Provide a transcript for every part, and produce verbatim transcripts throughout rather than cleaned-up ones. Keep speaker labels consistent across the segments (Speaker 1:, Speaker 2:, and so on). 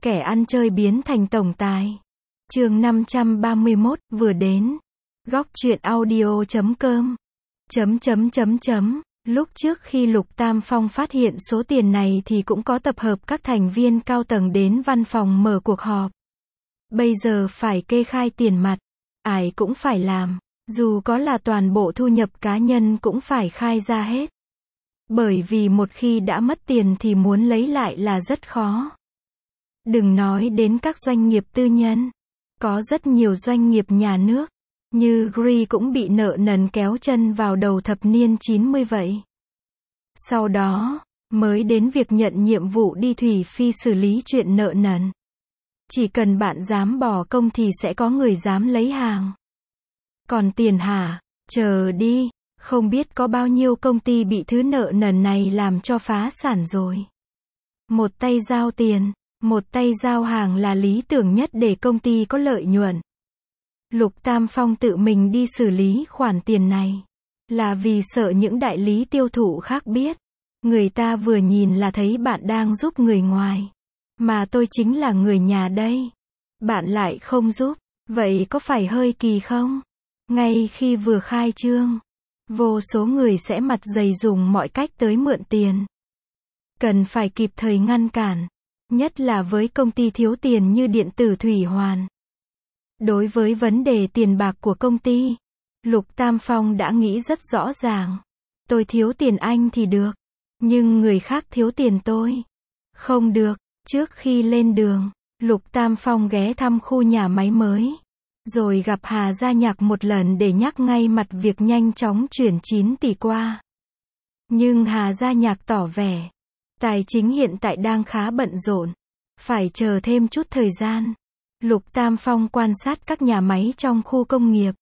Speaker 1: Kẻ ăn chơi biến thành tổng tài. Chương năm trăm ba mươi mốt, vừa đến. Góc truyện audio chấm com. Chấm chấm chấm chấm. Lúc trước khi Lục Tam Phong phát hiện số tiền này thì cũng có tập hợp các thành viên cao tầng đến văn phòng mở cuộc họp. Bây giờ phải kê khai tiền mặt. Ai cũng phải làm. Dù có là toàn bộ thu nhập cá nhân cũng phải khai ra hết. Bởi vì một khi đã mất tiền thì muốn lấy lại là rất khó. Đừng nói đến các doanh nghiệp tư nhân. Có rất nhiều doanh nghiệp nhà nước, như Gree cũng bị nợ nần kéo chân vào đầu thập niên chín mươi vậy. Sau đó, mới đến việc nhận nhiệm vụ đi thủy phi xử lý chuyện nợ nần. Chỉ cần bạn dám bỏ công thì sẽ có người dám lấy hàng. Còn tiền hả? Chờ đi, không biết có bao nhiêu công ty bị thứ nợ nần này làm cho phá sản rồi. Một tay giao tiền, một tay giao hàng là lý tưởng nhất để công ty có lợi nhuận. Lục Tam Phong tự mình đi xử lý khoản tiền này, là vì sợ những đại lý tiêu thụ khác biết. Người ta vừa nhìn là thấy bạn đang giúp người ngoài. Mà tôi chính là người nhà đây. Bạn lại không giúp, vậy có phải hơi kỳ không? Ngay khi vừa khai trương, vô số người sẽ mặt dày dùng mọi cách tới mượn tiền. Cần phải kịp thời ngăn cản. Nhất là với công ty thiếu tiền như điện tử Thủy Hoàn. Đối với vấn đề tiền bạc của công ty, Lục Tam Phong đã nghĩ rất rõ ràng. Tôi thiếu tiền anh thì được, nhưng người khác thiếu tiền tôi. Không được. Trước khi lên đường, Lục Tam Phong ghé thăm khu nhà máy mới. Rồi gặp Hà Gia Nhạc một lần để nhắc ngay mặt việc nhanh chóng chuyển chín tỷ qua. Nhưng Hà Gia Nhạc tỏ vẻ, tài chính hiện tại đang khá bận rộn, phải chờ thêm chút thời gian. Lục Tam Phong quan sát các nhà máy trong khu công nghiệp.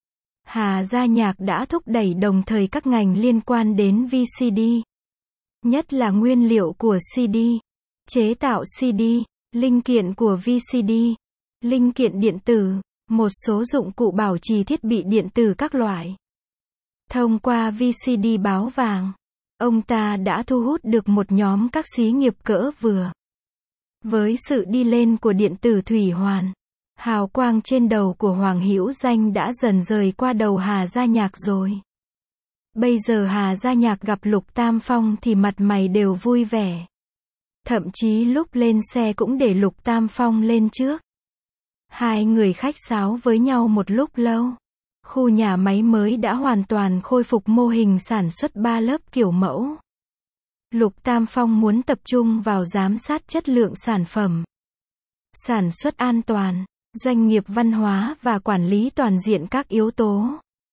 Speaker 1: Hà Gia Nhạc đã thúc đẩy đồng thời các ngành liên quan đến vê xê đê. Nhất là nguyên liệu của xê đê, chế tạo xê đê, linh kiện của vê xê đê, linh kiện điện tử, một số dụng cụ bảo trì thiết bị điện tử các loại. Thông qua vê xê đê báo vàng, ông ta đã thu hút được một nhóm các xí nghiệp cỡ vừa. Với sự đi lên của điện tử Thủy Hoàn, hào quang trên đầu của Hoàng Hữu Danh đã dần rời qua đầu Hà Gia Nhạc rồi. Bây giờ Hà Gia Nhạc gặp Lục Tam Phong thì mặt mày đều vui vẻ. Thậm chí lúc lên xe cũng để Lục Tam Phong lên trước. Hai người khách sáo với nhau một lúc lâu. Khu nhà máy mới đã hoàn toàn khôi phục mô hình sản xuất ba lớp kiểu mẫu. Lục Tam Phong muốn tập trung vào giám sát chất lượng sản phẩm, sản xuất an toàn, doanh nghiệp văn hóa và quản lý toàn diện các yếu tố.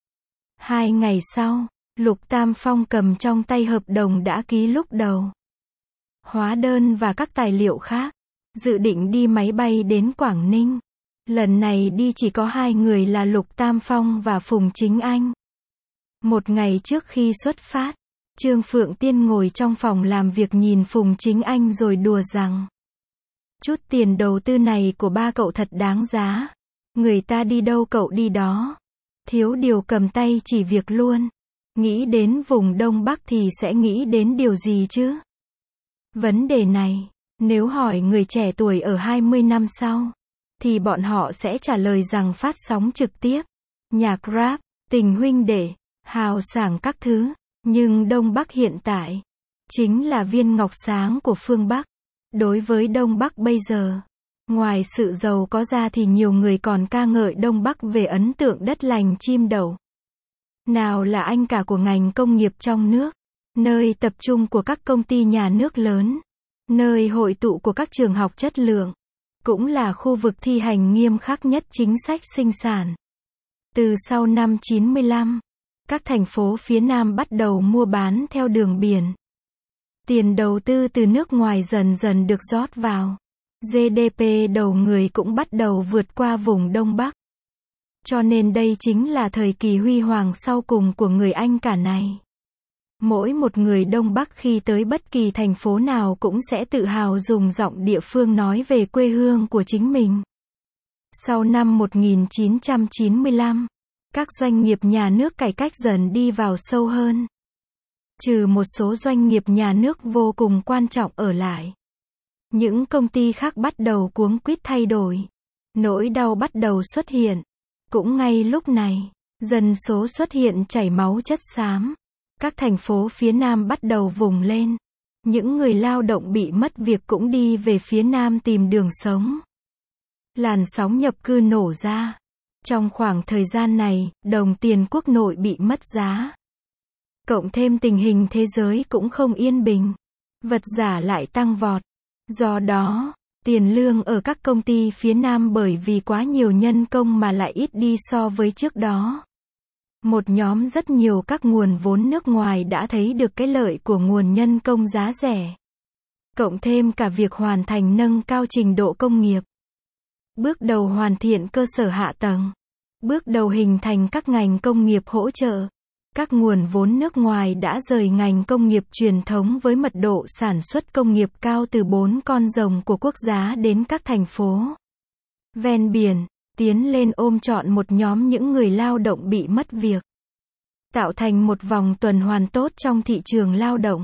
Speaker 1: Hai ngày sau, Lục Tam Phong cầm trong tay hợp đồng đã ký lúc đầu, hóa đơn và các tài liệu khác, dự định đi máy bay đến Quảng Ninh. Lần này đi chỉ có hai người là Lục Tam Phong và Phùng Chính Anh. Một ngày trước khi xuất phát, Trương Phượng Tiên ngồi trong phòng làm việc nhìn Phùng Chính Anh rồi đùa rằng, chút tiền đầu tư này của ba cậu thật đáng giá. Người ta đi đâu cậu đi đó. Thiếu điều cầm tay chỉ việc luôn. Nghĩ đến vùng Đông Bắc thì sẽ nghĩ đến điều gì chứ? Vấn đề này, nếu hỏi người trẻ tuổi ở hai mươi năm sau, thì bọn họ sẽ trả lời rằng phát sóng trực tiếp, nhạc rap, tình huynh đệ, hào sảng các thứ. Nhưng Đông Bắc hiện tại, chính là viên ngọc sáng của phương Bắc. Đối với Đông Bắc bây giờ, ngoài sự giàu có ra thì nhiều người còn ca ngợi Đông Bắc về ấn tượng đất lành chim đậu. Nào là anh cả của ngành công nghiệp trong nước, nơi tập trung của các công ty nhà nước lớn, nơi hội tụ của các trường học chất lượng, cũng là khu vực thi hành nghiêm khắc nhất chính sách sinh sản. Từ sau năm chín mươi lăm, các thành phố phía Nam bắt đầu mua bán theo đường biển. Tiền đầu tư từ nước ngoài dần dần được rót vào. giê đê pê đầu người cũng bắt đầu vượt qua vùng Đông Bắc. Cho nên đây chính là thời kỳ huy hoàng sau cùng của người anh cả này. Mỗi một người Đông Bắc khi tới bất kỳ thành phố nào cũng sẽ tự hào dùng giọng địa phương nói về quê hương của chính mình. Sau năm một nghìn chín trăm chín mươi lăm, các doanh nghiệp nhà nước cải cách dần đi vào sâu hơn. Trừ một số doanh nghiệp nhà nước vô cùng quan trọng ở lại. Những công ty khác bắt đầu cuống quýt thay đổi. Nỗi đau bắt đầu xuất hiện. Cũng ngay lúc này, dân số xuất hiện chảy máu chất xám. Các thành phố phía Nam bắt đầu vùng lên. Những người lao động bị mất việc cũng đi về phía Nam tìm đường sống. Làn sóng nhập cư nổ ra. Trong khoảng thời gian này, đồng tiền quốc nội bị mất giá. Cộng thêm tình hình thế giới cũng không yên bình. Vật giá lại tăng vọt. Do đó, tiền lương ở các công ty phía Nam bởi vì quá nhiều nhân công mà lại ít đi so với trước đó. Một nhóm rất nhiều các nguồn vốn nước ngoài đã thấy được cái lợi của nguồn nhân công giá rẻ. Cộng thêm cả việc hoàn thành nâng cao trình độ công nghiệp. Bước đầu hoàn thiện cơ sở hạ tầng. Bước đầu hình thành các ngành công nghiệp hỗ trợ. Các nguồn vốn nước ngoài đã rời ngành công nghiệp truyền thống với mật độ sản xuất công nghiệp cao từ bốn con rồng của quốc gia đến các thành phố ven biển, tiến lên ôm trọn một nhóm những người lao động bị mất việc. Tạo thành một vòng tuần hoàn tốt trong thị trường lao động.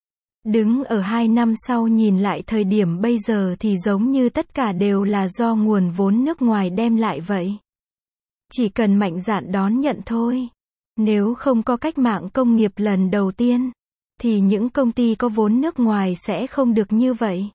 Speaker 1: Đứng ở hai năm sau nhìn lại thời điểm bây giờ thì giống như tất cả đều là do nguồn vốn nước ngoài đem lại vậy. Chỉ cần mạnh dạn đón nhận thôi. Nếu không có cách mạng công nghiệp lần đầu tiên, thì những công ty có vốn nước ngoài sẽ không được như vậy.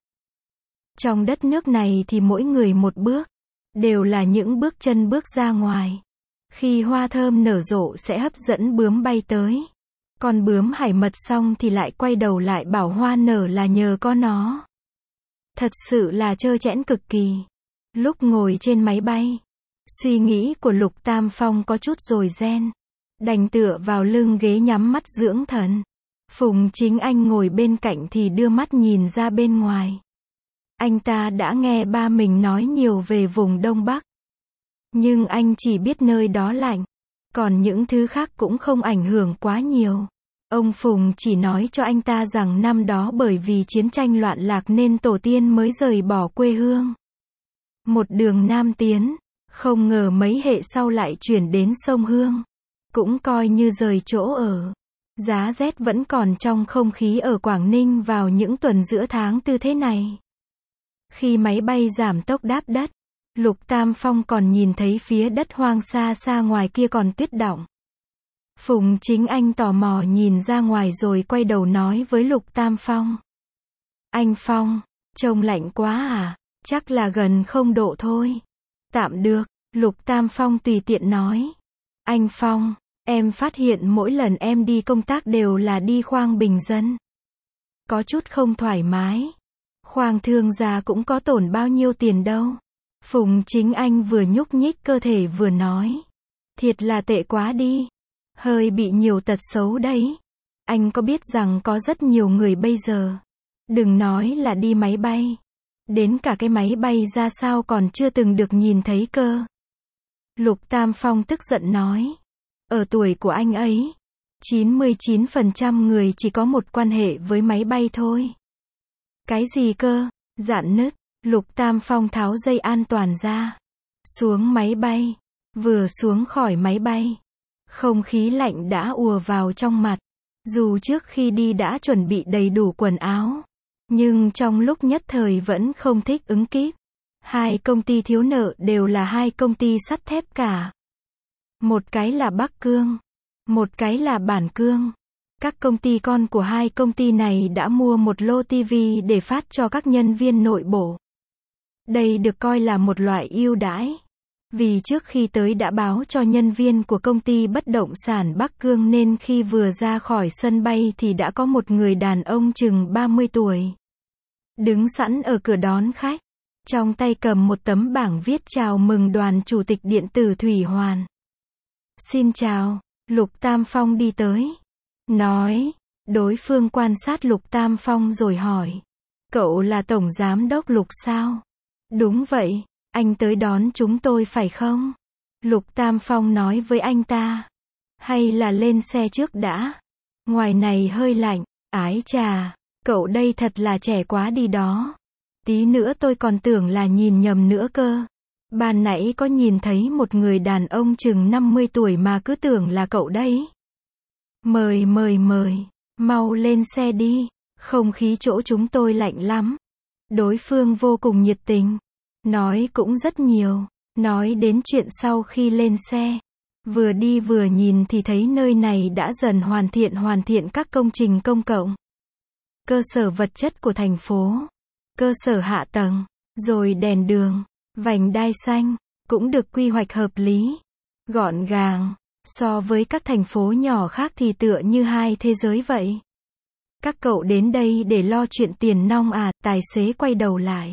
Speaker 1: Trong đất nước này thì mỗi người một bước, đều là những bước chân bước ra ngoài. Khi hoa thơm nở rộ sẽ hấp dẫn bướm bay tới. Còn bướm hải mật xong thì lại quay đầu lại bảo hoa nở là nhờ có nó. Thật sự là trơ trẽn cực kỳ. Lúc ngồi trên máy bay, suy nghĩ của Lục Tam Phong có chút dồi ren. Đành tựa vào lưng ghế nhắm mắt dưỡng thần. Phùng Chính Anh ngồi bên cạnh thì đưa mắt nhìn ra bên ngoài. Anh ta đã nghe ba mình nói nhiều về vùng Đông Bắc. Nhưng anh chỉ biết nơi đó lạnh. Còn những thứ khác cũng không ảnh hưởng quá nhiều. Ông Phùng chỉ nói cho anh ta rằng năm đó bởi vì chiến tranh loạn lạc nên tổ tiên mới rời bỏ quê hương. Một đường nam tiến, không ngờ mấy hệ sau lại chuyển đến sông Hương. Cũng coi như rời chỗ ở. Giá rét vẫn còn trong không khí ở Quảng Ninh vào những tuần giữa tháng tư thế này. Khi máy bay giảm tốc đáp đất, Lục Tam Phong còn nhìn thấy phía đất hoang xa xa ngoài kia còn tuyết đọng. Phùng Chính Anh tò mò nhìn ra ngoài rồi quay đầu nói với Lục Tam Phong. Anh Phong, trông lạnh quá à? Chắc là gần không độ thôi. Tạm được, Lục Tam Phong tùy tiện nói. Anh Phong, em phát hiện mỗi lần em đi công tác đều là đi khoang bình dân. Có chút không thoải mái. Khoang thương gia cũng có tổn bao nhiêu tiền đâu. Phùng Chính Anh vừa nhúc nhích cơ thể vừa nói. Thiệt là tệ quá đi. Hơi bị nhiều tật xấu đấy. Anh có biết rằng có rất nhiều người bây giờ. Đừng nói là đi máy bay. Đến cả cái máy bay ra sao còn chưa từng được nhìn thấy cơ. Lục Tam Phong tức giận nói. Ở tuổi của anh ấy, chín mươi chín phần trăm người chỉ có một quan hệ với máy bay thôi. Cái gì cơ? Dạn nứt. Lục Tam Phong tháo dây an toàn ra. Xuống máy bay. Vừa xuống khỏi máy bay. Không khí lạnh đã ùa vào trong mặt. Dù trước khi đi đã chuẩn bị đầy đủ quần áo. Nhưng trong lúc nhất thời vẫn không thích ứng kịp. Hai công ty thiếu nợ đều là hai công ty sắt thép cả. Một cái là Bắc Cương. Một cái là Bản Cương. Các công ty con của hai công ty này đã mua một lô tivi để phát cho các nhân viên nội bộ. Đây được coi là một loại ưu đãi. Vì trước khi tới đã báo cho nhân viên của công ty bất động sản Bắc Cương nên khi vừa ra khỏi sân bay thì đã có một người đàn ông chừng ba mươi tuổi. Đứng sẵn ở cửa đón khách. Trong tay cầm một tấm bảng viết chào mừng đoàn chủ tịch điện tử Thủy Hoàn. Xin chào, Lục Tam Phong đi tới. Nói, đối phương quan sát Lục Tam Phong rồi hỏi. Cậu là tổng giám đốc Lục sao? Đúng vậy, anh tới đón chúng tôi phải không? Lục Tam Phong nói với anh ta. Hay là lên xe trước đã? Ngoài này hơi lạnh, ái chà, cậu đây thật là trẻ quá đi đó. Tí nữa tôi còn tưởng là nhìn nhầm nữa cơ. Ban nãy có nhìn thấy một người đàn ông chừng năm mươi tuổi mà cứ tưởng là cậu đấy. Mời mời mời, mau lên xe đi, không khí chỗ chúng tôi lạnh lắm. Đối phương vô cùng nhiệt tình. Nói cũng rất nhiều. Nói đến chuyện sau khi lên xe. Vừa đi vừa nhìn thì thấy nơi này đã dần hoàn thiện hoàn thiện các công trình công cộng. Cơ sở vật chất của thành phố. Cơ sở hạ tầng. Rồi đèn đường. Vành đai xanh. Cũng được quy hoạch hợp lý. Gọn gàng. So với các thành phố nhỏ khác thì tựa như hai thế giới vậy. Các cậu đến đây để lo chuyện tiền nong à? Tài xế quay đầu lại.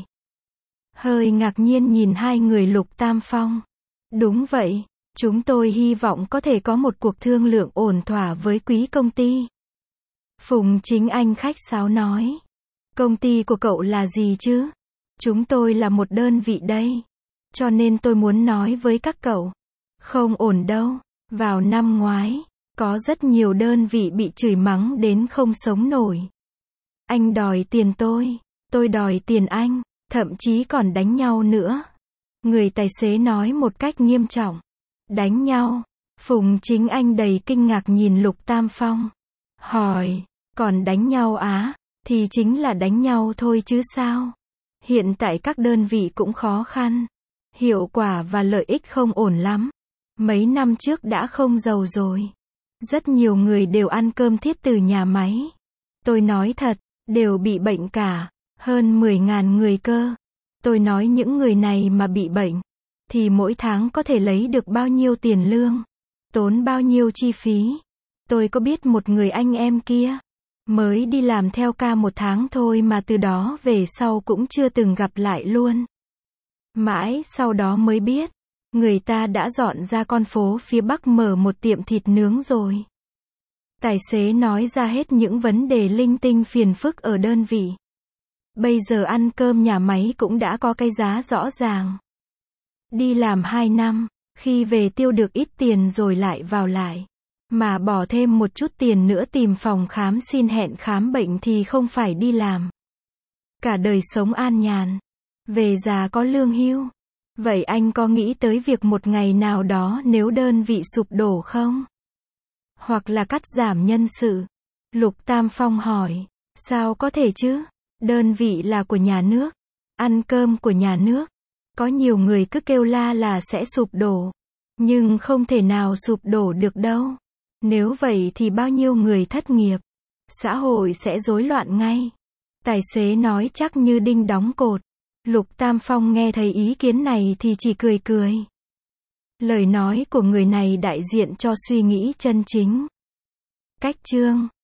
Speaker 1: Hơi ngạc nhiên nhìn hai người Lục Tam Phong. Đúng vậy. Chúng tôi hy vọng có thể có một cuộc thương lượng ổn thỏa với quý công ty. Phùng Chính Anh khách sáo nói. Công ty của cậu là gì chứ? Chúng tôi là một đơn vị đây. Cho nên tôi muốn nói với các cậu. Không ổn đâu. Vào năm ngoái, có rất nhiều đơn vị bị chửi mắng đến không sống nổi. Anh đòi tiền tôi, tôi đòi tiền anh, thậm chí còn đánh nhau nữa. Người tài xế nói một cách nghiêm trọng. Đánh nhau? Phùng Chính Anh đầy kinh ngạc nhìn Lục Tam Phong. Hỏi, còn đánh nhau á? Thì chính là đánh nhau thôi chứ sao? Hiện tại các đơn vị cũng khó khăn. Hiệu quả và lợi ích không ổn lắm. Mấy năm trước đã không giàu rồi. Rất nhiều người đều ăn cơm thiết từ nhà máy. Tôi nói thật, đều bị bệnh cả. Hơn mười ngàn người cơ. Tôi nói những người này mà bị bệnh. Thì mỗi tháng có thể lấy được bao nhiêu tiền lương. Tốn bao nhiêu chi phí. Tôi có biết một người anh em kia. Mới đi làm theo ca một tháng thôi mà từ đó về sau cũng chưa từng gặp lại luôn. Mãi sau đó mới biết. Người ta đã dọn ra con phố phía Bắc mở một tiệm thịt nướng rồi. Tài xế nói ra hết những vấn đề linh tinh phiền phức ở đơn vị. Bây giờ ăn cơm nhà máy cũng đã có cái giá rõ ràng. Đi làm hai năm, khi về tiêu được ít tiền rồi lại vào lại. Mà bỏ thêm một chút tiền nữa tìm phòng khám xin hẹn khám bệnh thì không phải đi làm. Cả đời sống an nhàn. Về già có lương hưu. Vậy anh có nghĩ tới việc một ngày nào đó nếu đơn vị sụp đổ không? Hoặc là cắt giảm nhân sự? Lục Tam Phong hỏi. Sao có thể chứ? Đơn vị là của nhà nước. Ăn cơm của nhà nước. Có nhiều người cứ kêu la là sẽ sụp đổ. Nhưng không thể nào sụp đổ được đâu. Nếu vậy thì bao nhiêu người thất nghiệp. Xã hội sẽ rối loạn ngay. Tài xế nói chắc như đinh đóng cột. Lục Tam Phong nghe thấy ý kiến này thì chỉ cười cười. Lời nói của người này đại diện cho suy nghĩ chân chính. Cách chương